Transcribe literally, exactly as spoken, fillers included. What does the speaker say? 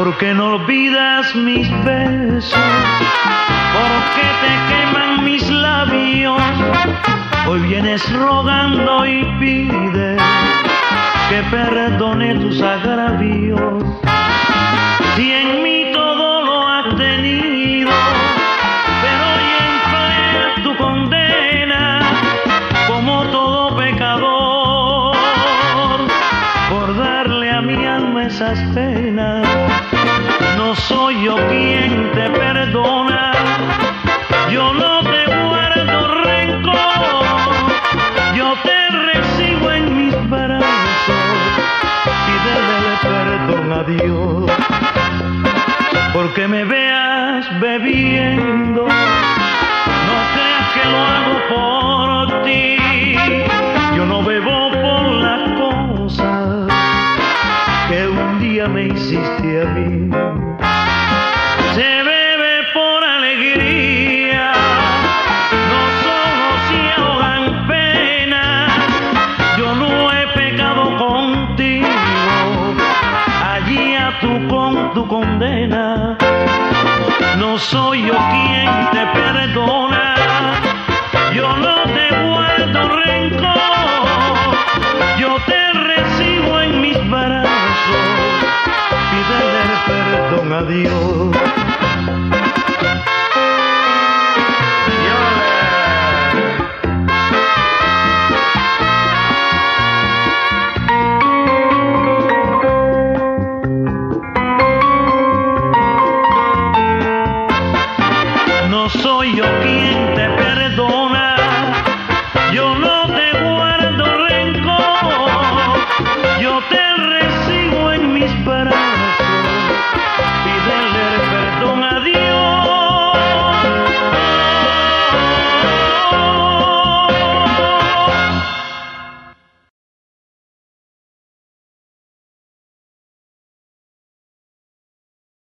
porque no olvidas mis besos, porque te queman mis labios. Hoy vienes rogando y pides que perdone tus agravios. Si en mí todo lo has tenido, pero hoy empleas tu condena como todo pecador por darle a mi alma esas penas. No soy yo quien te perdona, yo no te guardo rencor, yo te recibo en mis brazos y dele perdón a Dios. Porque me veas bebiendo, no creas que lo hago por ti, yo no bebo por las cosas que un día me hiciste a mí. Se bebe por alegría, no solo si ahogan pena. Yo no he pecado contigo, allí a tu con tu condena. No soy yo quien te perdona, yo no te guardo rencor, yo te recibo en mis brazos, pídele perdón a Dios.